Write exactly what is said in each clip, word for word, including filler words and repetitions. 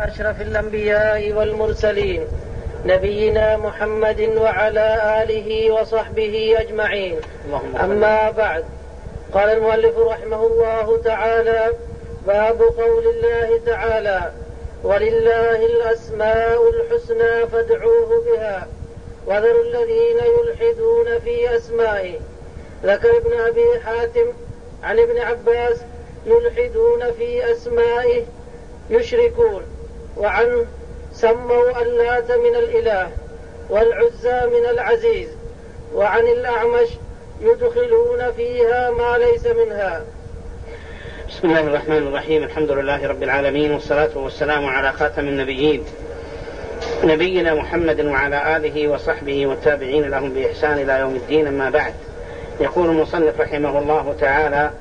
أشرف الأنبياء والمرسلين نبينا محمد وعلى آله وصحبه أجمعين. أما بعد، قال المؤلف رحمه الله تعالى: باب قول الله تعالى: ولله الأسماء الحسنى فادعوه بها وذروا الذين يلحدون في أسمائه. ذكر ابن أبي حاتم عن ابن عباس: يلحدون في أسمائه يشركون، وعنه: سموا اللات من الإله والعزى من العزيز. وعن الأعمش: يدخلون فيها ما ليس منها. بسم الله الرحمن الرحيم. الحمد لله رب العالمين، والصلاة والسلام على خاتم النبيين نبينا محمد وعلى آله وصحبه والتابعين لهم بإحسان إلى يوم الدين. أما بعد، يقول المصنف رحمه الله تعالى: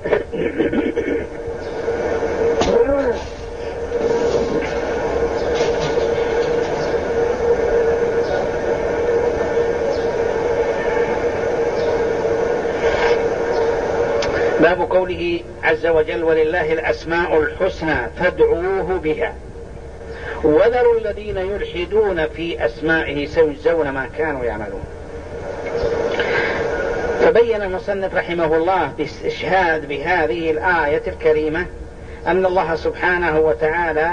باب قوله عز وجل: ولله الأسماء الحسنى فادعوه بها وذروا الذين يلحدون في أسمائه سيجزون ما كانوا يعملون. فبين المصنف رحمه الله باستشهاد بهذه الآية الكريمة أن الله سبحانه وتعالى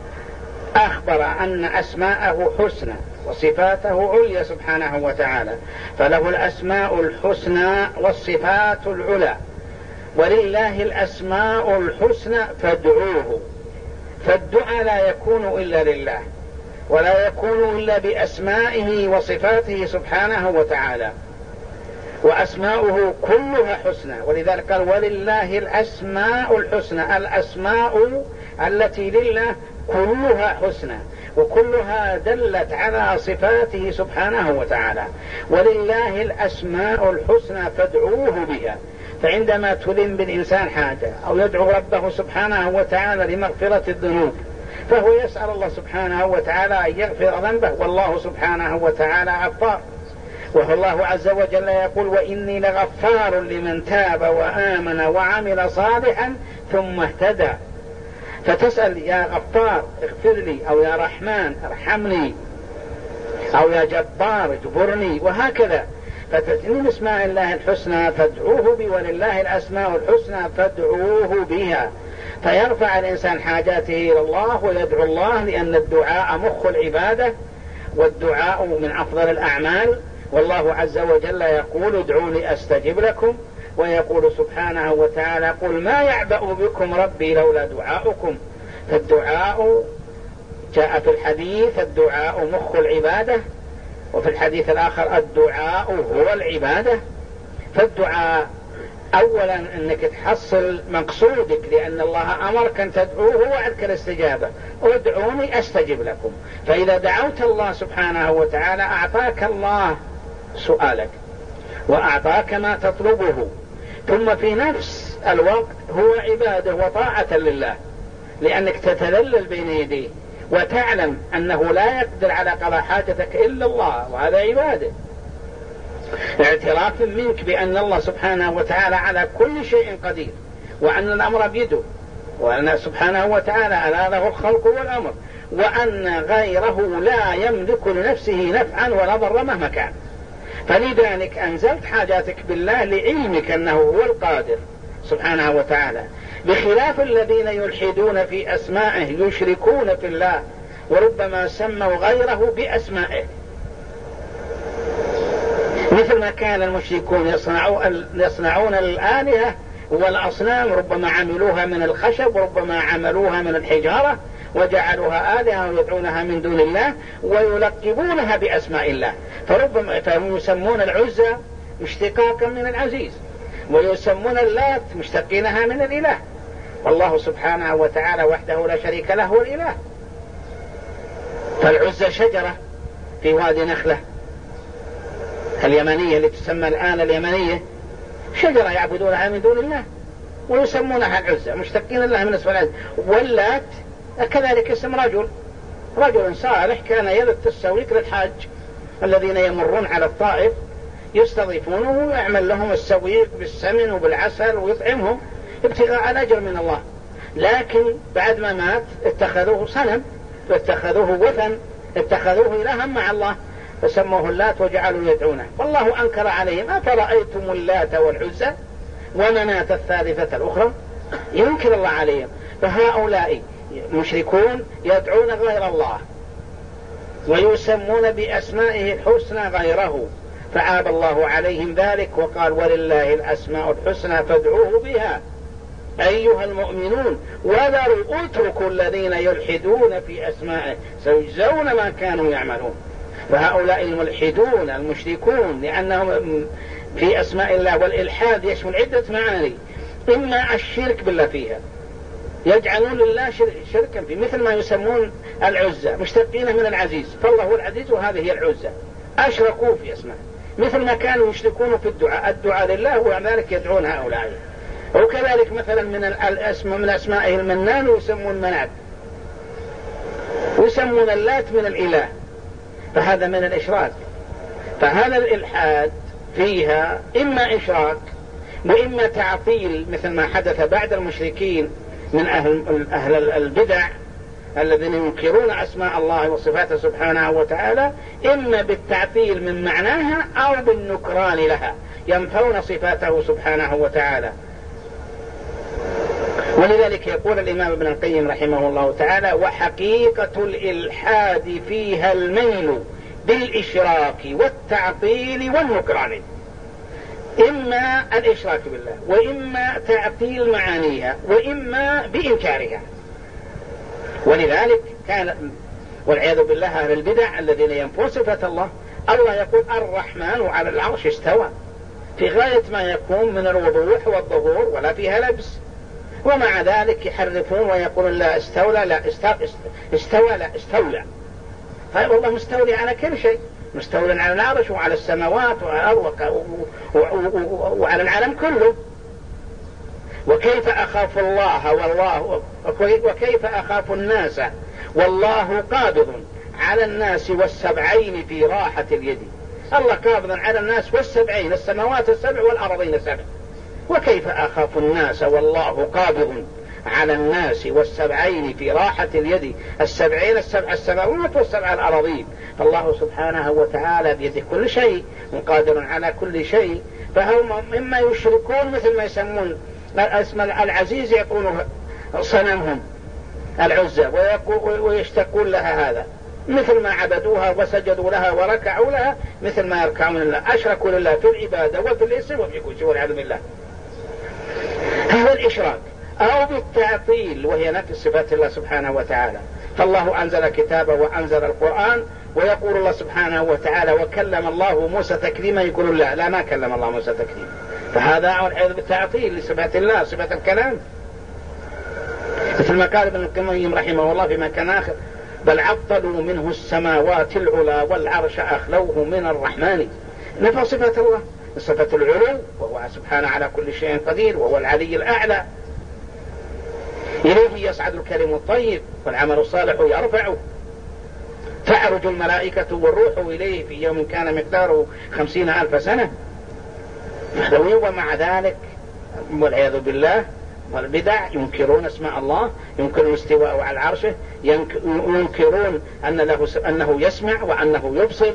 أخبر أن أسماءه حسنى وصفاته عليا سبحانه وتعالى، فله الأسماء الحسنى والصفات العلى. ولله الأسماء الحسنى فادعوه، فالدعاء لا يكون إلا لله، ولا يكون إلا بأسمائه وصفاته سبحانه وتعالى، وأسماؤه كلها حسنى. ولذلك قال: ولله الأسماء الحسنى. الأسماء التي لله كلها حسنى، وكلها دلت على صفاته سبحانه وتعالى. ولله الأسماء الحسنى فادعوه بها. فعندما تلم بالإنسان حاجة أو يدعو ربه سبحانه وتعالى لمغفرة الذنوب، فهو يسأل الله سبحانه وتعالى أن يغفر ذنبه، والله سبحانه وتعالى غفار. والله عز وجل يقول: وإني لغفار لمن تاب وآمن وعمل صالحا ثم اهتدى. فتسأل: يا غفار اغفر لي، أو يا رحمن ارحمني، أو يا جبار اجبرني، وهكذا. فتتمين اسماء الله الحسنى فادعوه بي، ولله الأسماء الحسنى فادعوه بها. فيرفع الإنسان حاجاته إلى الله ويدعو الله، لأن الدعاء مخ العبادة، والدعاء من أفضل الأعمال. والله عز وجل يقول: ادعوني أستجب لكم. ويقول سبحانه وتعالى: قل ما يعبأ بكم ربي لولا دعاؤكم. فالدعاء جاء في الحديث: الدعاء مخ العبادة، وفي الحديث الآخر: الدعاء هو العبادة. فالدعاء أولا أنك تحصل مقصودك، لأن الله أمرك أن تدعوه وعدك الاستجابة: ادعوني أستجب لكم. فإذا دعوت الله سبحانه وتعالى أعطاك الله سؤالك وأعطاك ما تطلبه، ثم في نفس الوقت هو عبادة وطاعة لله، لأنك تتذلل بين يديه وتعلم أنه لا يقدر على قضاء حاجتك إلا الله، وهذا عبادة. اعتراف منك بأن الله سبحانه وتعالى على كل شيء قدير، وأن الأمر بيده، وأن سبحانه وتعالى ألا له الخلق والأمر، وأن غيره لا يملك لنفسه نفعا ولا ضر مهما كان. فلذلك أنزلت حاجاتك بالله لعلمك أنه هو القادر سبحانه وتعالى، بخلاف الذين يلحدون في أسمائه يشركون في الله، وربما سموا غيره بأسمائه، مثل ما كان المشركون يصنعون الآلهة والأصنام، ربما عملوها من الخشب وربما عملوها من الحجارة وجعلوها آلهة ويدعونها من دون الله ويلقبونها بأسماء الله. فربما فهم يسمون العزى اشتقاقا من العزيز، ويسمون اللات مشتقينها من الإله. والله سبحانه وتعالى وحده لا شريك له هو الإله. فالعزى شجرة في وادي نخلة اليمنية اللي تسمى الآن اليمنية، شجرة يعبدونها من دون الله ويسمونها العزى مشتقين الله من اسم العزى. واللات كذلك اسم رجل رجل صالح كان يلت السويق للحاج الذين يمرون على الطائف، يستضيفونه ويعمل لهم السويق بالسمن وبالعسل ويطعمهم ابتغاء الأجر من الله. لكن بعد ما مات اتخذوه صنم، اتخذوه وثن، اتخذوه إلها مع الله، فسموه اللات وجعلوا يدعونه. والله أنكر عليهم: أفرأيتم اللات والعزى ومناة الثالثة الأخرى. ينكر الله عليهم. فهؤلاء مشركون يدعون غير الله ويسمون بأسمائه الحسنى غيره، فعاب الله عليهم ذلك وقال: ولله الأسماء الحسنى فادعوه بها أيها المؤمنون وذروا اتركوا الذين يلحدون في أسمائه سيجزون ما كانوا يعملون. فهؤلاء الملحدون المشركون لأنهم في أسماء الله، والإلحاد يشمل عدة معاني: إما الشرك بالله فيها، يجعلون لله شركا في، مثل ما يسمون العزة مشتقين من العزيز، فالله هو العزيز وهذه هي العزة، أشركوا في أسماء، مثل ما كانوا يشركون في الدعاء، الدعاء لله وذلك يدعون هؤلاء. وكذلك مثلا من الأسماء من أسمائه المنان يسمون مناد، ويسمون اللات من الإله، فهذا من الإشراك. فهذا الإلحاد فيها إما إشراك وإما تعطيل، مثل ما حدث بعد المشركين من أهل, أهل البدع الذين ينكرون أسماء الله وصفاته سبحانه وتعالى، إما بالتعطيل من معناها أو بالنكران لها، ينفون صفاته سبحانه وتعالى. ولذلك يقول الإمام ابن القيم رحمه الله تعالى: وحقيقة الإلحاد فيها الميل بالإشراك والتعطيل والنكران، إما الإشراك بالله وإما تعطيل معانيها وإما بإنكارها. ولذلك كان والعياذ بالله أهل البدع الذين ينفون صفة الله، الله يقول: الرحمن على العرش استوى، في غاية ما يكون من الوضوح والظهور ولا فيها لبس، ومع ذلك يحرفون ويقولون لا استولى لا استوى لا استولى. طيب والله مستولي على كل شيء، مستولى على العرش وعلى السماوات وعلى العالم كله. وكيف أخاف الله والله وكيف أخاف الناس والله قابض على الناس والسبعين في راحة اليد. الله قابض على الناس والسبعين، السماوات السبع والأرضين السبع. وكيف أخاف الناس والله قابض على الناس والسبعين في راحة اليد، السبعين السبع السماوات والسبع الأراضين. فالله سبحانه وتعالى بيده كل شيء، قادر على كل شيء. فهم مما يشركون مثل ما يسمون اسم العزيز يقولون صنمهم العزة ويشتقون لها، هذا مثل ما عبدوها وسجدوا لها وركعوا لها، مثل ما يركعون لله، أشركوا لله في العبادة وفي الاسم وفي كل شيء والعياذ بالله. هذا الإشراك أو بالتعطيل وهي نفي صفات الله سبحانه وتعالى. فالله أنزل كتابه وأنزل القرآن، ويقول الله سبحانه وتعالى: وكلم الله موسى تكليما، يقولون لا لا ما كلم الله موسى تكليما. فهذا والعياذ بالتعطيل لصفات الله، صفة الكلام، مثل ما قال ابن القيم رحمه الله في مكان آخر: بل عطلوا منه السماوات العلى والعرش أخلوه من الرحمن. نفى صفة الله، صفة العلو، وهو سبحانه على كل شيء قدير، وهو العلي الأعلى، إليه يصعد الكلم الطيب والعمل الصالح يرفعه، تعرج الملائكة والروح إليه في يوم كان مقداره خمسين ألف سنة. ومع ذلك والعياذ بالله والبدع ينكرون اسماء الله، ينكرون استواءه على عرشه، ينكرون أن له أنه يسمع وأنه يبصر.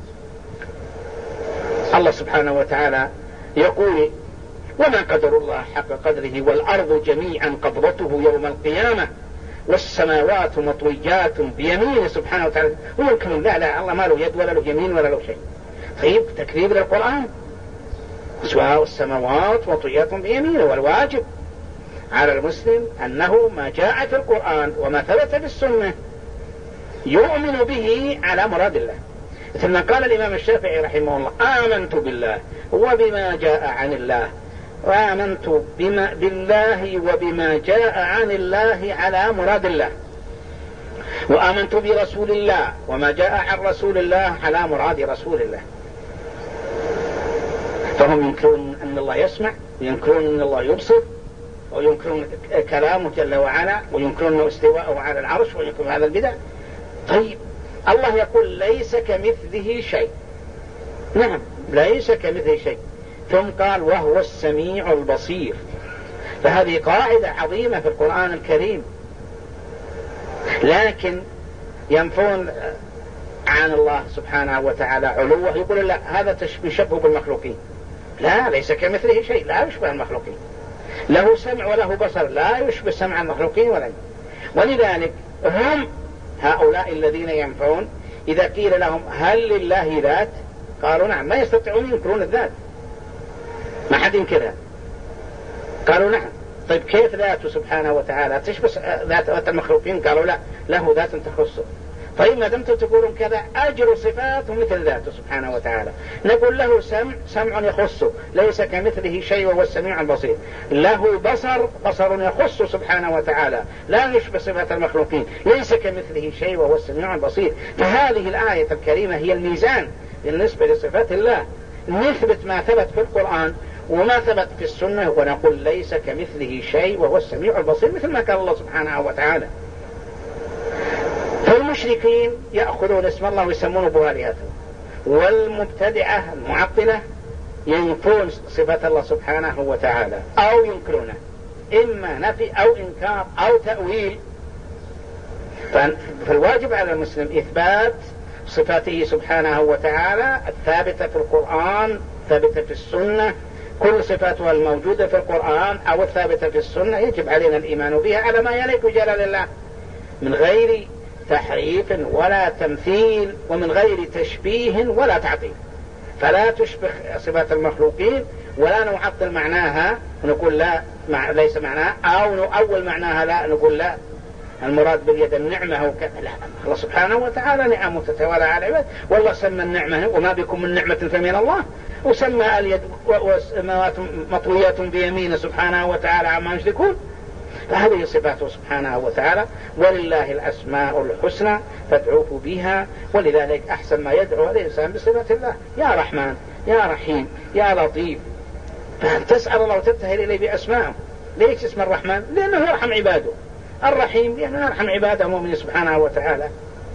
الله سبحانه وتعالى يقول: وما قدر الله حق قدره والأرض جميعا قبضته يوم القيامة والسماوات مطويات بيمينه سبحانه وتعالى. ويمكن لا لا الله ما له يد ولا له يمين ولا له شيء. طيب تكذيب للقرآن، سواء السماوات مطويات بيمينه. والواجب على المسلم أنه ما جاء في القرآن وما ثبت في السنة يؤمن به على مراد الله. مثل ما قال الإمام الشافعي رحمه الله: آمنت بالله وبما جاء عن الله، وآمنت بما بالله وبما جاء عن الله على مراد الله، وآمنت برسول الله وما جاء عن رسول الله على مراد رسول الله. فهم ينكرون أن الله يسمع، وينكرون أن الله يبصر، وينكرون كلامه جل وعلا، وينكرون استواءه على العرش، وينكرون هذا البدع. طيب الله يقول: ليس كمثله شيء. نعم ليس كمثله شيء. ثم قال: وهو السميع البصير. فهذه قاعدة عظيمة في القرآن الكريم. لكن ينفون عن الله سبحانه وتعالى علوه، يقول لا هذا يشبه بالمخلوقين. لا، ليس كمثله شيء، لا يشبه المخلوقين. له سمع وله بصر، لا يشبه سمع المخلوقين ولا. ولذلك هم هؤلاء الذين ينفون إذا قيل لهم هل لله ذات؟ قالوا نعم. ما يستطيعون ينكرون الذات، ما حد ينكرها. قالوا نعم. طيب كيف ذاته سبحانه وتعالى تشبه ذات المخلوقين؟ قالوا لا، له ذات تخصه. طيب ما دمتم تقولون كذا أجر صفاته مثل ذاته سبحانه وتعالى. نقول له سمع، سمع يخصه، ليس كمثله شيء وهو السميع البصير. له بصر، بصر يخصه سبحانه وتعالى، لا يشبه صفات المخلوقين، ليس كمثله شيء وهو السميع البصير. فهذه الآية الكريمة هي الميزان بالنسبة لصفات الله. نثبت ما ثبت في القرآن وما ثبت في السنة، ونقول ليس كمثله شيء وهو السميع البصير، مثل ما قال الله سبحانه وتعالى. فالمشركين يأخذون اسم الله ويسمونه بآلهتهم، والمبتدعة المعطلة ينفون صفات الله سبحانه وتعالى أو ينكرونه، إما نفي أو إنكار أو تأويل. فالواجب على المسلم إثبات صفاته سبحانه وتعالى الثابتة في القرآن، ثابتة في السنة. كل صفاتها الموجودة في القرآن أو الثابتة في السنة يجب علينا الإيمان بها على ما يليق بجلال الله، من غير تحريف ولا تمثيل، ومن غير تشبيه ولا تعطيل. فلا تشبه صفات المخلوقين ولا نعطل معناها ونقول لا مع ليس معناها، أو نؤول معناها لا نقول لا المراد باليد النعمة وكذا. لا، الله سبحانه وتعالى نعم تتوالى على العباد، والله سمى النعمة وما بكم من نعمة فمن الله، وسمى اليد والسماوات مطويات بيمينه سبحانه وتعالى عما يشركون. فهذه صفاته سبحانه وتعالى. ولله الأسماء الحسنى فادعوه بها، ولذلك أحسن ما يدعو الإنسان بصفة الله، يا رحمن يا رحيم يا لطيف. تسأل الله وتبتهل إليه بأسمائه. ليش اسم الرحمن؟ لأنه يرحم عباده. الرحيم لأنه يرحم عباده المؤمنين سبحانه وتعالى.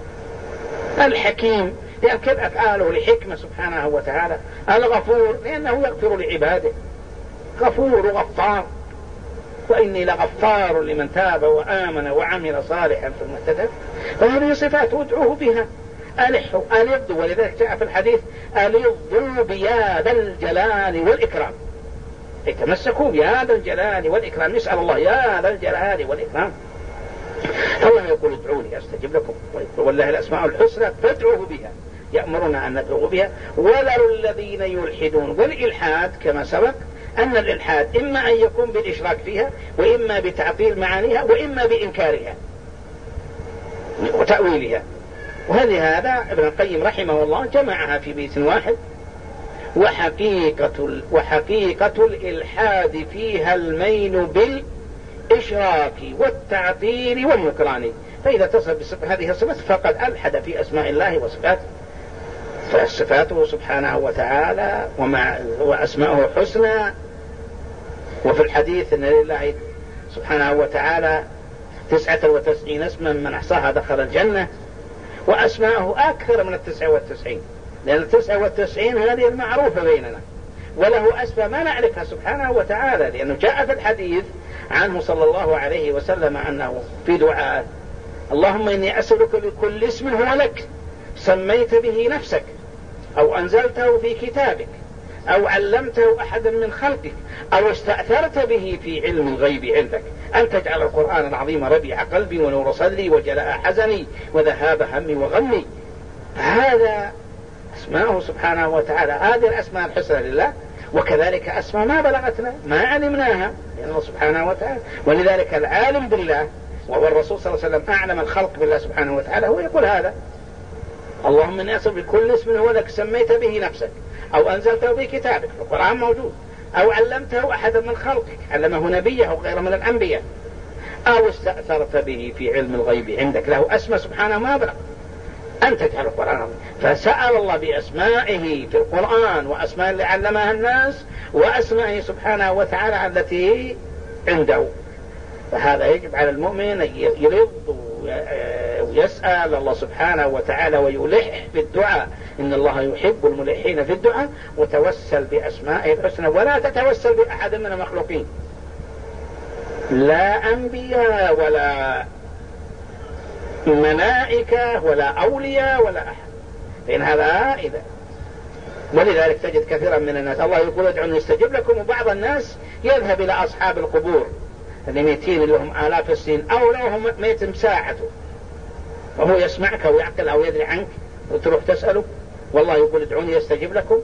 الحكيم لأن كل أفعاله لحكمة سبحانه وتعالى. الغفور لأنه يغفر لعباده، غفور وغفار. وإني لغفار لمن تاب وآمن وعمل صالحا ثم اهتدى. فهذه صفات ادعوه بها. ألحوا ألظوا، ولذلك جاء في الحديث ألظوا بيا ذا الجلال والإكرام، أي تمسكوا بيا ذا الجلال والإكرام. نسأل الله يا ذا الجلال والإكرام. الله يقول ادعوني أستجب لكم، والله الأسماء الحسنى فادعوه بها، يأمرنا أن ندعو بها. وذروا الذين يلحدون. والإلحاد كما سبق أن الإلحاد إما أن يكون بالإشراك فيها، وإما بتعطيل معانيها، وإما بإنكارها وتأويلها. وهذه هذا ابن القيم رحمه الله جمعها في بيت واحد. وحقيقة, وحقيقة الإلحاد فيها الميل بالإشراك والتعطيل والنكران. فإذا تصف هذه الصفات فقد ألحد في أسماء الله وصفاته. فصفاته سبحانه وتعالى ومع وأسماءه حسنى. وفي الحديث أن لله سبحانه وتعالى تسعة وتسعين اسما من أحصاها دخل الجنة، وأسماءه أكثر من التسعة والتسعين، لأن التسعة والتسعين هذه المعروفة بيننا، وله أسماء ما نعرفها سبحانه وتعالى، لأنه جاء في الحديث عنه صلى الله عليه وسلم أنه في دعاء: اللهم إني أسألك بكل اسم هو لك سميت به نفسك أو أنزلته في كتابك أو علمته أحدا من خلقك أو استأثرت به في علم الغيب عندك أن تجعل القرآن العظيم ربيع قلبي ونور صدري وجلاء حزني وذهاب همي وغمي. هذا اسماءه سبحانه وتعالى. هذه الأسماء الحسنى لله، وكذلك أسماء ما بلغتنا ما علمناها لأنه سبحانه وتعالى. ولذلك العالم بالله وهو الرسول صلى الله عليه وسلم أعلم الخلق بالله سبحانه وتعالى هو يقول هذا: اللهم إني أسألك بكل اسم هو لك سميت به نفسك أو أنزلته في كتابك، القرآن موجود، أو علمته أحدا من خلقك، علمه نبيه أو غيره من الأنبياء، أو استأثرت به في علم الغيب عندك. له أسماء سبحانه ما بلغ أن تجعل القرآن. فسأل الله بأسمائه في القرآن وأسماء اللي علمها الناس وأسمائه سبحانه وتعالى التي عنده. فهذا يجب على المؤمن أن يلظ ويسأل الله سبحانه وتعالى ويلح في الدعاء. إن الله يحب الملحين في الدعاء، وتوسل بأسمائه الحسنى ولا تتوسل بأحد من المخلوقين. لا أنبياء ولا ملائكة ولا أولياء ولا أحد، لأن هذا إذا ولذلك تجد كثيرا من الناس الله يقول ادعوني استجب لكم، وبعض الناس يذهب إلى أصحاب القبور اللي ميتين لهم آلاف السنين أو لهم ميت مساعته وهو يسمعك ويعقل أو يدري عنك وتروح تسأله، والله يقول ادعوني استجب لكم.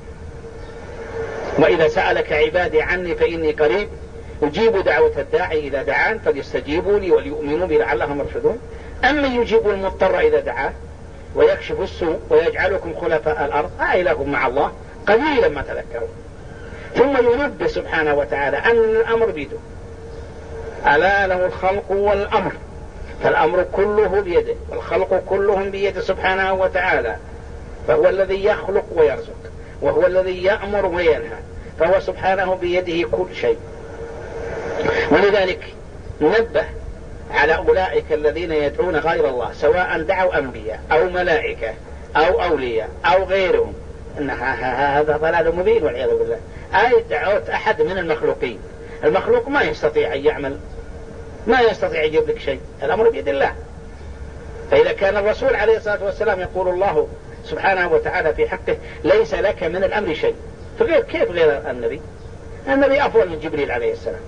وإذا سألك عبادي عني فإني قريب أجيب دعوة الداعي إذا دعان فليستجيبوا لي وليؤمنوا بي لعلهم يرشدون. أما يجيب المضطر إذا دعاه ويكشف السوء ويجعلكم خلفاء الأرض أإله مع الله قليلا ما تذكرون. ثم ينبه سبحانه وتعالى أن الأمر بيده، ألا له الخلق والأمر، فالأمر كله بيده والخلق كلهم بيده سبحانه وتعالى، فهو الذي يخلق ويرزق وهو الذي يأمر وينهى، فهو سبحانه بيده كل شيء. ولذلك نبه على أولئك الذين يدعون غير الله سواء دعوا أنبياء أو ملائكة أو أولياء أو غيرهم، إن هذا ضلال مبين والعياذ بالله. أي دعوت أحد من المخلوقين، المخلوق ما يستطيع أن يعمل، ما يستطيع يجيب لك شيء، الأمر بيد الله. فإذا كان الرسول عليه الصلاة والسلام يقول الله سبحانه وتعالى في حقه ليس لك من الأمر شيء، فغير كيف غير النبي؟ النبي أفضل من جبريل عليه السلام،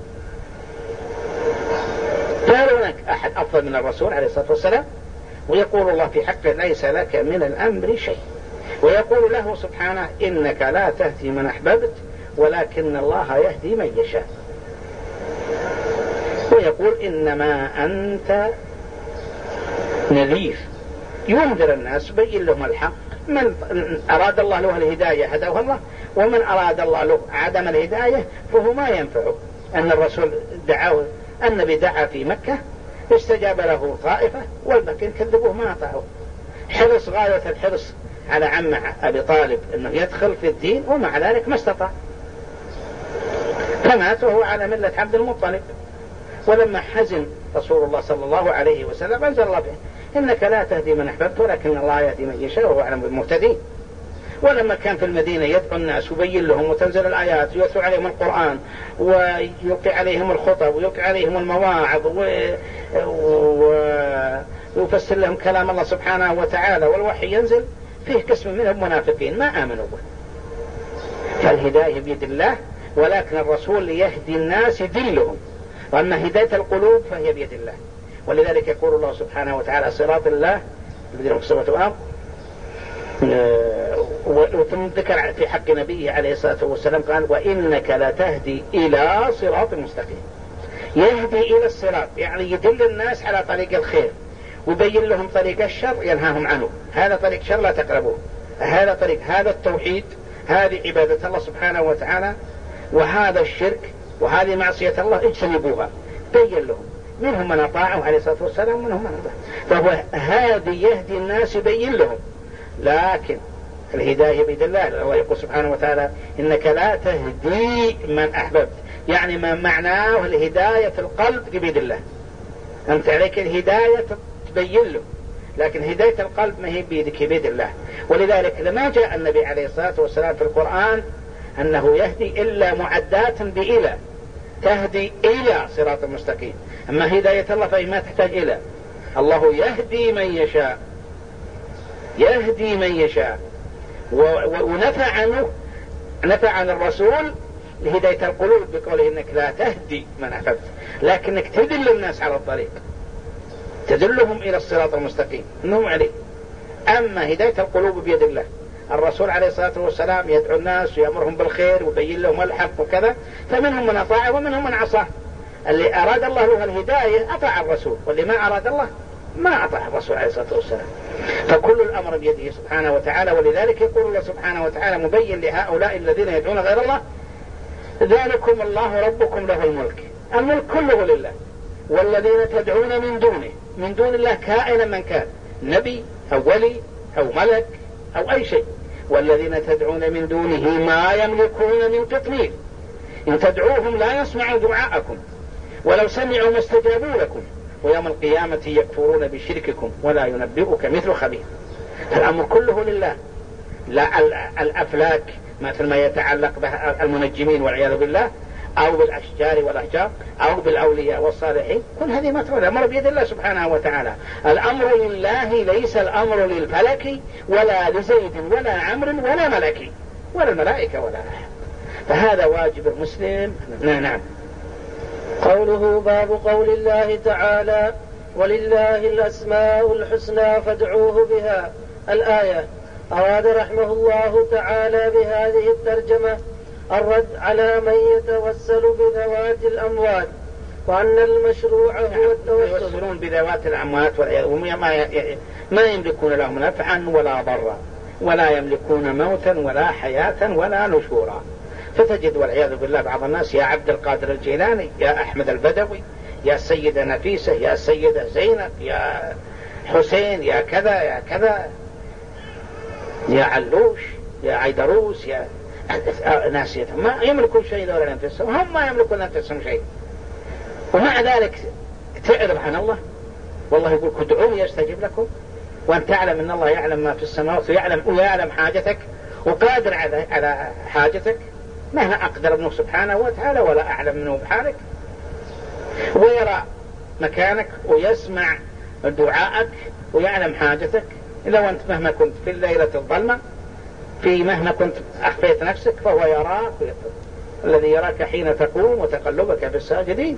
لا هناك أحد أفضل من الرسول عليه الصلاة والسلام. ويقول الله في حقه ليس لك من الأمر شيء، ويقول له سبحانه إنك لا تهدي من أحببت ولكن الله يهدي من يشاء. ويقول إنما أنت نذير ينذر الناس بين لهم الحق، من أراد الله له الهداية هداه الله، ومن أراد الله له عدم الهداية فهو ما ينفعه. أن الرسول دعاه، النبي دعا في مكة استجاب له طائفة والباقين كذبوه ما أطاعوه، حرص غاية الحرص على عم أبي طالب أنه يدخل في الدين ومع ذلك ما استطاع، فمات وهو على ملة عبد المطلب. ولما حزن رسول الله صلى الله عليه وسلم أنزل الله به إنك لا تهدي من أحببت ولكن الله يهدي من يشاء وهو أعلم بالمهتدين. ولما كان في المدينة يدعو الناس ويبين لهم وتنزل الآيات ويتلو عليهم القرآن ويلقي عليهم الخطب ويلقي عليهم المواعظ ويفسر لهم كلام الله سبحانه وتعالى والوحي ينزل، فيه قسم منهم منافقين ما آمنوا به. فالهداية بيد الله، ولكن الرسول يهدي الناس يدلهم، وأما هداية القلوب فهي بيد الله. ولذلك يقول الله سبحانه وتعالى صراط الله الذين هم في السماوات والأرض. وثم ذكر في حق نبيه عليه الصلاة والسلام قال وإنك لا تهدي إلى صراط مستقيم. يهدي إلى الصراط يعني يدل الناس على طريق الخير ويبين لهم طريق الشر ينهاهم عنه، هذا طريق شر لا تقربوه، هذا طريق، هذا التوحيد، هذه عبادة الله سبحانه وتعالى، وهذا الشرك وهذه معصية الله اجتنبوها، بين لهم، منهم من أطاعه عليه الصلاة والسلام ومنهم من أطاعه. فهو هذه يهدي الناس يبين لهم، لكن الهداية بيد الله. الله يقول سبحانه وتعالى إنك لا تهدي من أحببت، يعني ما معناه الهداية في القلب بيد الله، أنت عليك الهداية تبين له، لكن هداية القلب ما هي بيدك بيد الله. ولذلك لما جاء النبي عليه الصلاة والسلام في القرآن أنه يهدي إلا معدات بإلى، تهدي إلى صراط مستقيم. أما هداية الله فهي ما تحتاج إلى، الله يهدي من يشاء، يهدي من يشاء. ونفى عنه، نفى عن الرسول لهداية القلوب بقوله إنك لا تهدي من أحببت، لكنك تدل الناس على الطريق، تدلهم إلى الصراط المستقيم إنهم عليه. أما هداية القلوب بيد الله، الرسول عليه الصلاة والسلام يدعو الناس ويأمرهم بالخير ويبين لهم الحق وكذا، فمنهم من أطاعه ومنهم من عصاه. اللي أراد الله له الهداية أطاع الرسول، واللي ما أراد الله ما أطاع الرسول عليه الصلاة والسلام. فكل الأمر بيده سبحانه وتعالى. ولذلك يقول الله سبحانه وتعالى مبين لهؤلاء الذين يدعون غير الله ذلكم الله ربكم له الملك، الملك كله لله، والذين تدعون من دونه، من دون الله كائنا من كان، نبي أو ولي أو ملك أو أي شيء، والذين تدعون من دونه ما يملكون من قطمير، إن تدعوهم لا يسمعوا دعاءكم ولو سمعوا ما استجابوا لكم ويوم القيامة يكفرون بشرككم ولا ينبئك مثل خبير. الأمر كله لله، لا الأفلاك مثل ما يتعلق به المنجمين والعياذ بالله، أو بالأشجار والأحجار أو بالأولياء والصالحين، كل هذه ما ترى. الأمر بيد الله سبحانه وتعالى. الأمر لله، ليس الأمر للفلك ولا لزيد ولا عمرو ولا ملك ولا الملائكة ولا أحد. فهذا واجب المسلم. نعم. قوله باب قول الله تعالى ولله الأسماء الحسنى فادعوه بها، الآية. أراد رحمه الله تعالى بهذه الترجمة الرد على من يتوسل بذوات الأموات، وأن المشروع هو التوسل. يوسلون بذوات الأموات ما يملكون لهم نفعا ولا ضرا، ولا يملكون موتا ولا حياة ولا نشورا. فتجد والعياذ بالله بعض الناس يا عبد القادر الجيلاني، يا أحمد البدوي، يا السيدة نفيسة، يا السيدة زينب، يا حسين، يا كذا يا كذا، يا علوش، يا عيدروس، يا ناسيتهم، ما يملكون شيء ذولا أنفسهم، هم ما يملكون أنفسهم شيء. ومع ذلك تعرض عن الله، والله يقول ادعوني يستجيب لكم، وأن تعلم أن الله يعلم ما في السماوات ويعلم ويعلم حاجتك وقادر على على حاجتك، ما أنا أقدر منه سبحانه وتعالى ولا أعلم منه بحالك، ويرى مكانك ويسمع دعائك ويعلم حاجتك. لو أنت مهما كنت في الليلة الظلمة، في مهما كنت أخفيت نفسك، فهو يراك، الذي يراك حين تقوم وتقلبك في الساجدين.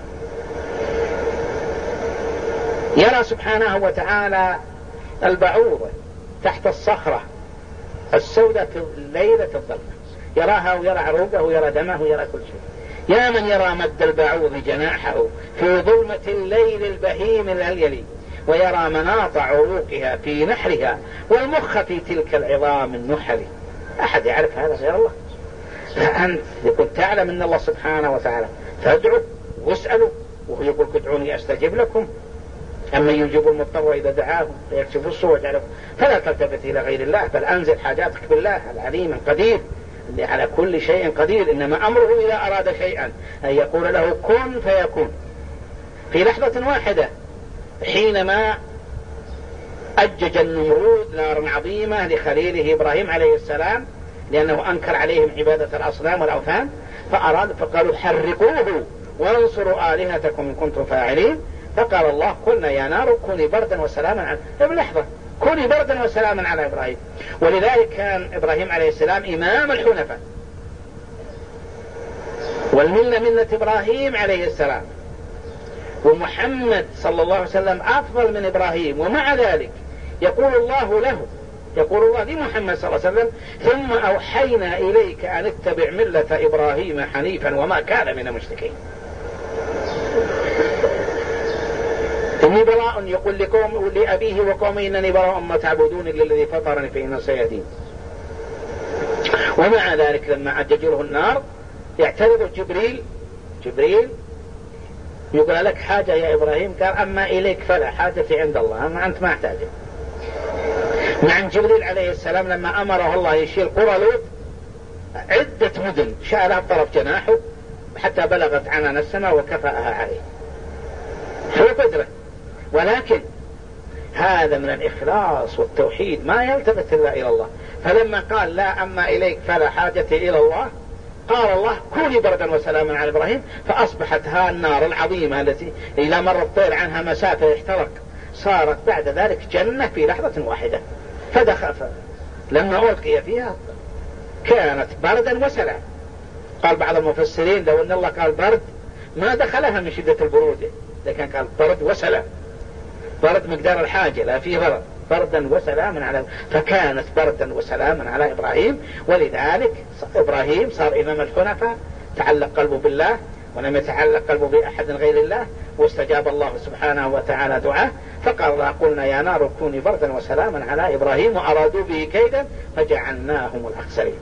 يرى سبحانه وتعالى البعوضة تحت الصخرة السوداء في الليلة الظلمة، يراها ويرى عروقه ويرى دمه ويرى كل شيء. يا من يرى مد البعوض جناحه في ظلمة الليل البهيم الأليلي، ويرى مناط عروقها في نحرها والمخ في تلك العظام النحل. أحد يعرف هذا غير الله؟ فأنت يقول تعلم أن الله سبحانه وتعالى، فادعوا واسألوا، وهو يقول ادعوني أستجب لكم، أما يجيب المضطر إذا دعاه ويكشف السوء ويعلم. فلا تلتفت إلى غير الله، بل أنزل حاجاتك بالله العليم القدير اللي على كل شيء قدير. إنما أمره إذا أراد شيئا أن يقول له كن فيكون. في لحظة واحدة حينما أجج النمرود نارا عظيمة لخليله إبراهيم عليه السلام لأنه أنكر عليهم عبادة الأصنام والأوثان، فأراد فقالوا حرقوه وانصروا آلهتكم إن كنتم فاعلين. فقال الله قلنا يا نار كوني بردا وسلاما على بلحظة كوني بردا وسلاما على إبراهيم. ولذلك كان إبراهيم عليه السلام إمام الحنفاء، والملة ملة إبراهيم عليه السلام، ومحمد صلى الله عليه وسلم أفضل من إبراهيم. ومع ذلك يقول الله له، يقول الله لمحمد صلى الله عليه وسلم ثم أوحينا إليك أن اتبع ملة إبراهيم حنيفا وما كان من المشركين. إني براء يقول لقوم لأبيه وقومه إنني براء ما تعبدون إلا الذي فطرني فإنه سيهدين. ومع ذلك لما عججوا له النار يعترض جبريل جبريل يقول لك حاجة يا إبراهيم؟ قال أما إليك فلا، حاجتي عند الله، أما أنت ما احتاجه. مع جبريل عليه السلام لما أمره الله يشيل قرى لوط عدة مدن شالها بطرف جناحه حتى بلغت عنان السماء وكفأها عليه، هو قدره. ولكن هذا من الإخلاص والتوحيد، ما يلتفت إلا إلى الله. فلما قال لا أما إليك فلا حاجتي إلى الله، قال الله كوني بردا وسلاما على إبراهيم، فأصبحت ها النار العظيمة التي إذا مر الطير عنها مسافة يحترق صارت بعد ذلك جنة في لحظة واحدة. فدخل لما ألقي فيها كانت بردا وسلام. قال بعض المفسرين لو أن الله قال برد ما دخلها من شدة البرودة، لكن قال برد وسلام، برد مقدار الحاجة لا فيه برد، بردا وسلاما على، فكانت بردا وسلاما على إبراهيم. ولذلك إبراهيم صار إمام الحنفاء، تعلق قلبه بالله ولم يتعلق قلبه بأحد غير الله، واستجاب الله سبحانه وتعالى دعاه. فقال الله قلنا يا نار كوني بردا وسلاما على إبراهيم وأرادوا به كيدا فجعلناهم الأخسرين.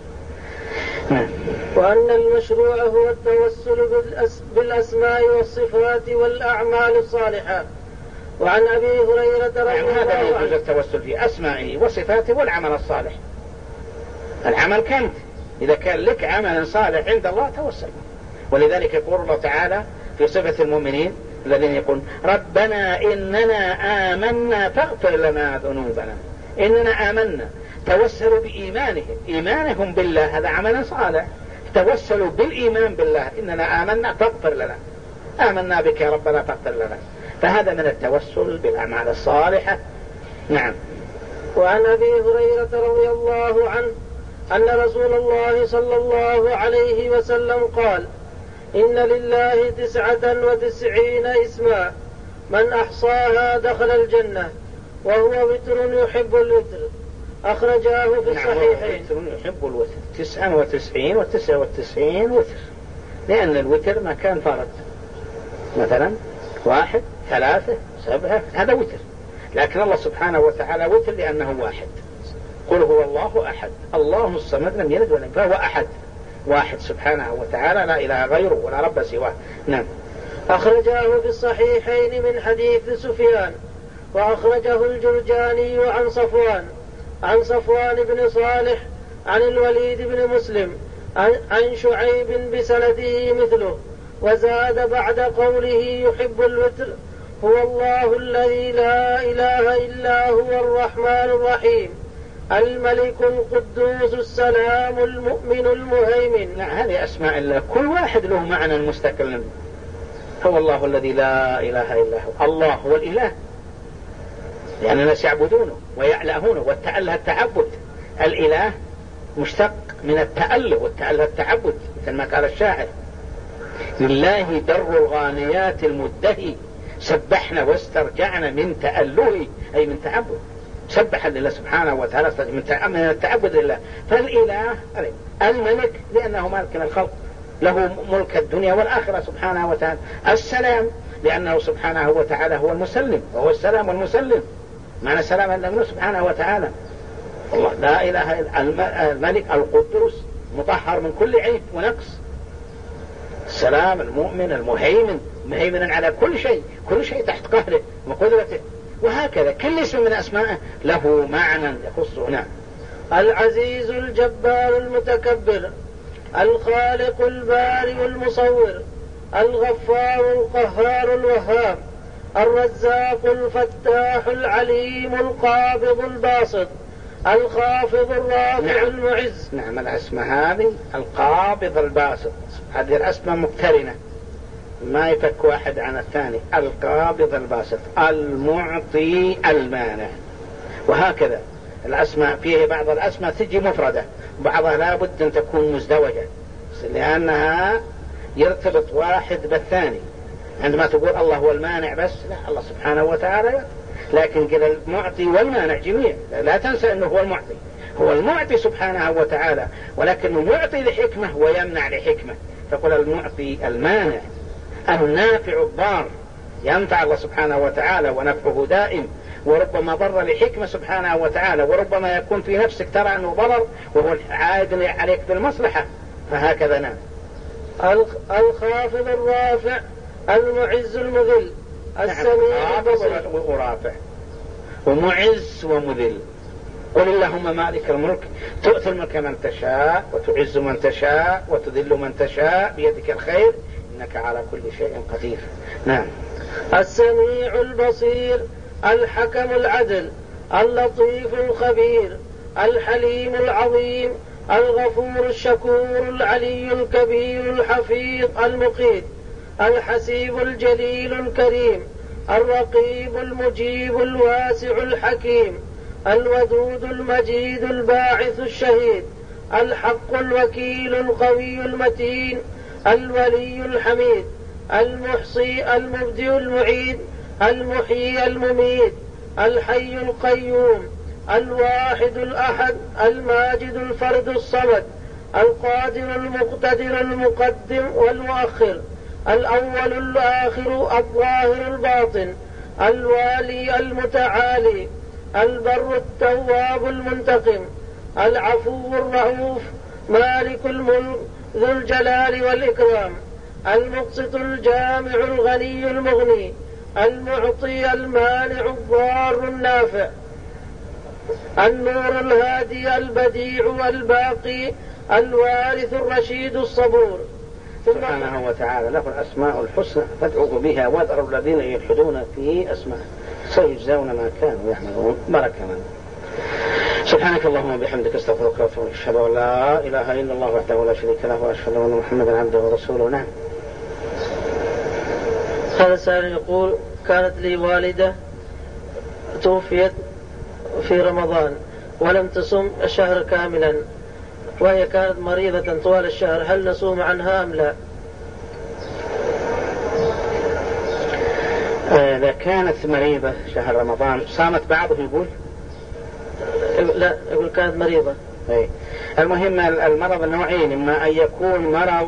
وأن المشروع هو التوسل بالأسماء والصفات والأعمال الصالحة. وعن أبي هريرة رضي الله عنه هذا يجوز التوسل في أسمائه وصفاته والعمل الصالح. العمل كنت إذا كان لك عمل صالح عند الله توسل. ولذلك يقول الله تعالى في صفة المؤمنين الذين يقول ربنا إننا آمنا فاغفر لنا ذنوبنا. إننا آمنا توسلوا بإيمانهم، إيمانهم بالله هذا عمل صالح، توسلوا بالإيمان بالله، إننا آمنا فاغفر لنا، آمنا بك يا ربنا فاغفر لنا، فهذا من التوسل بالأعمال الصالحة. نعم. وعن أبي هريرة رضي الله عنه أن رسول الله صلى الله عليه وسلم قال: إن لله تسعة وتسعين اسما من أحصاها دخل الجنة وهو وتر يحب الوتر، أخرجاه في الصحيحين. نعم، وتر يحب الوتر، تسعة وتسعين وتسعة وتسعين وتر، لأن الوتر ما كان فرد، مثلا واحد ثلاثة سبعة هذا وتر، لكن الله سبحانه وتعالى وتر لأنه واحد. قل هو الله أحد الله الصمد لم يلد ولم يولد، فهو أحد واحد سبحانه وتعالى لا إله غيره ولا رب سواه. نعم. أخرجاه في الصحيحين من حديث سفيان، وأخرجه الجرجاني عن صفوان عن صفوان بن صالح عن الوليد بن مسلم عن شعيب بسنده مثله، وزاد بعد قوله يحب الوتر: هو الله الذي لا إله إلا هو الرحمن الرحيم الملك القدوس السلام المؤمن المهيمن. نعم، هذه أسماء الله كل واحد له معنى مستقل. هو الله الذي لا إله إلا هو، الله هو الإله لأن الناس يعبدونه ويعلهونه، والتأله التعبد، الإله مشتق من التأله، والتأله التعبد مثل ما قال الشاعر: لله در الغانيات المدهي سبحنا واسترجعنا من تأله، أي من تعبد، سبح لله سبحانه وتعالى من التعبد لله. فالإله الملك لأنه مالك الخلق، له ملك الدنيا والآخرة سبحانه وتعالى. السلام لأنه سبحانه وتعالى هو المسلم، وهو السلام والمسلم، معنى سلام الله سبحانه وتعالى. الله لا إله إلا الملك القدوس مطهر من كل عيب ونقص، السلام المؤمن المهيمن، مهيمن على كل شيء، كل شيء تحت قهره وقدرته، وهكذا كل اسم من أسمائه له معنى يخصه. نعم. العزيز الجبار المتكبر، الخالق البارئ المصور، الغفار القهار الوهاب، الرزاق الفتاح العليم القابض الباسط، الخافض الرافع. نعم. المعز. نعم، الأسماء هذه القابض الباسط، هذه الأسماء مقترنة ما يفك واحد عن الثاني. القابض الباسط، المعطي المانع، وهكذا الأسماء. فيه بعض الأسماء تجي مفردة، بعضها لابد أن تكون مزدوجة لأنها يرتبط واحد بالثاني. عندما تقول الله هو المانع بس، لا، الله سبحانه وتعالى، لكن قل المعطي والمانع جميع، لا تنسى أنه هو المعطي، هو المعطي سبحانه وتعالى، ولكنه يعطي لحكمة ويمنع لحكمة. فقل المعطي المانع، النافع الضار، ينفع الله سبحانه وتعالى ونفعه دائم، وربما ضر لحكمة سبحانه وتعالى، وربما يكون في نفسك ترى أنه ضرر وهو عائد عليك بالمصلحة، فهكذا. نعم. الخافض الرافع، المعز المذل، السميع البصير. ورافع ومعز ومذل. قل اللهم مالك الملك تؤتي الملك من تشاء وتعز من تشاء وتذل من تشاء بيدك الخير إنك على كل شيء قدير. نعم. السميع البصير، الحكم العدل، اللطيف الخبير، الحليم العظيم، الغفور الشكور، العلي الكبير الحفيظ المقيت، الحسيب الجليل الكريم، الرقيب المجيب الواسع الحكيم، الودود المجيد الباعث الشهيد، الحق الوكيل القوي المتين، الولي الحميد، المحصي المبدئ المعيد، المحيي المميت، الحي القيوم، الواحد الأحد، الماجد الفرد الصمد، القادر المقتدر المقدم والمؤخر، الأول الآخر الظاهر الباطن، الوالي المتعالي، البر التواب المنتقم، العفو الرؤوف، مالك الملك ذو الجلال والإكرام، المقسط الجامع الغني المغني، المعطي المانع الضار النافع، النور الهادي البديع الباقي، الوارث الرشيد الصبور. سبحانه وتعالى له الأسماء الحسنى فادعوه بها وذروا الذين يلحدون في أسماء سيجزون ما كانوا يعملون. بارك الله. سبحانك اللهم وبحمدك استغفرك واتوب اليك اشهد ان لا اله الا الله وحده لا شريك له واشهد ان محمدا عبده ورسوله. نعم. هذا سائل يقول كانت لي والدة توفيت في رمضان ولم تصم الشهر كاملا وهي كانت مريضة طوال الشهر، هل نصوم عنها أم لا؟ إذا كانت مريضة شهر رمضان صامت بعضه يقول؟ لا يقول كانت مريضة. أي. المهم المرض النوعين، إما أن يكون مرض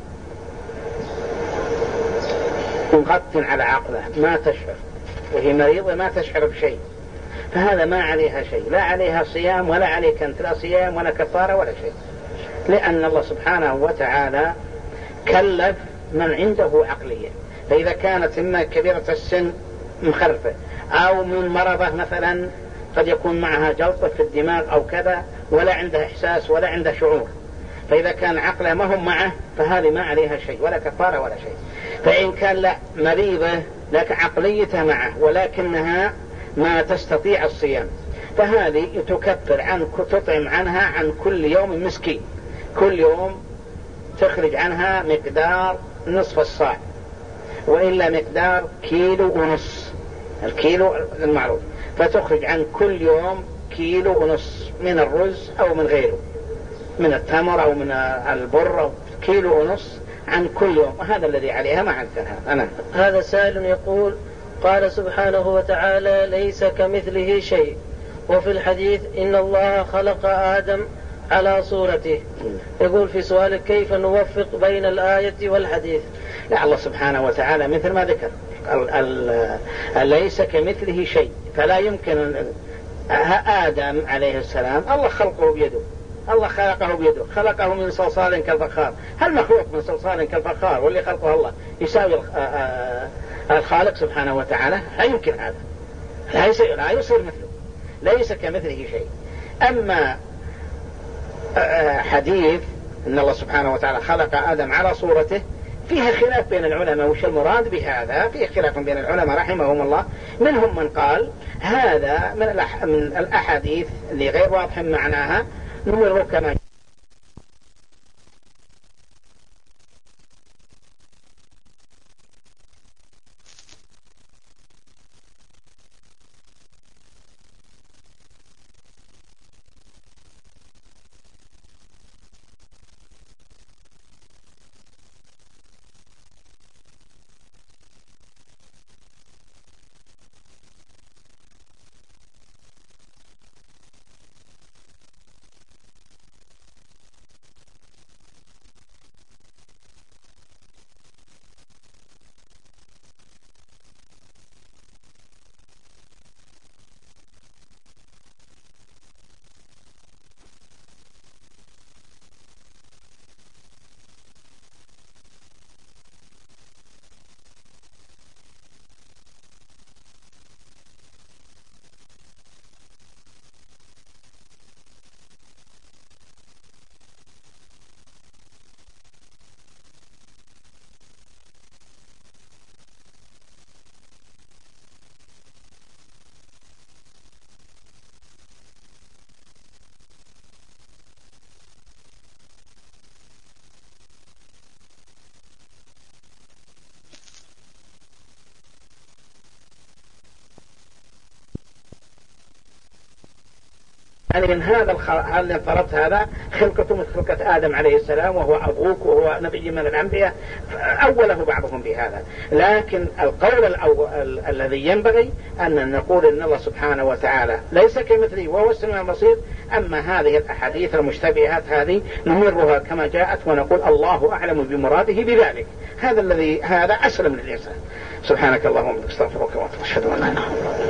مغط على عقله ما تشعر وهي مريضة ما تشعر بشيء، فهذا ما عليها شيء، لا عليها صيام ولا عليك أنت لا صيام ولا كفارة ولا شيء، لأن الله سبحانه وتعالى كلف من عنده عقلية. فإذا كانت إما كبيرة السن مخرفة أو من مرضة مثلا قد يكون معها جلطة في الدماغ أو كذا ولا عنده إحساس ولا عنده شعور، فإذا كان عقله ما هم معه فهذه ما عليها شيء ولا كفارة ولا شيء. فإن كان لا مريضة لك عقليتها معه ولكنها ما تستطيع الصيام فهذه تكفر عن تطعم عنها عن كل يوم مسكين، كل يوم تخرج عنها مقدار نصف الصاع وإلا مقدار كيلو ونص، الكيلو المعروف، فتخرج عن كل يوم كيلو ونص من الرز أو من غيره من التمر أو من البر أو كيلو ونص عن كل يوم، وهذا الذي عليها ما عندها. أنا هذا سائل يقول قال سبحانه وتعالى ليس كمثله شيء، وفي الحديث إن الله خلق آدم على صورته، يقول في سؤالك كيف نوفق بين الآية والحديث؟ لا، الله سبحانه وتعالى مثل ما ذكر ليس كمثله شيء، فلا يمكن. آدم عليه السلام الله خلقه بيده، الله خلقه بيده، خلقه من صلصال كالفخار. هل مخلوق من صلصال كالفخار واللي خلقه الله يساوي الخالق سبحانه وتعالى؟ لا يمكن هذا، لا يصير مثله، ليس كمثله شيء. أما حديث أن الله سبحانه وتعالى خلق آدم على صورته فيها خلاف بين العلماء وش المراد بهذا، فيه خلاف بين العلماء رحمهم الله. منهم من قال هذا من الأحاديث اللي غير واضح معناها نمر كما يعني من هذا هذا فرض هذا خلقته مثل خلقة آدم عليه السلام وهو أبوك وهو نبي من الأنبياء، أوله بعضهم بهذا. لكن القول الأول الذي ينبغي أن نقول إن الله سبحانه وتعالى ليس كمثله وهو السميع البصير. أما هذه الأحاديث المشتبهات هذه نمرها كما جاءت ونقول الله أعلم بمراده بذلك. هذا الذي هذا أسلم للإنسان. سبحانك اللهم وبحمدك استغفرك واتوب إليك.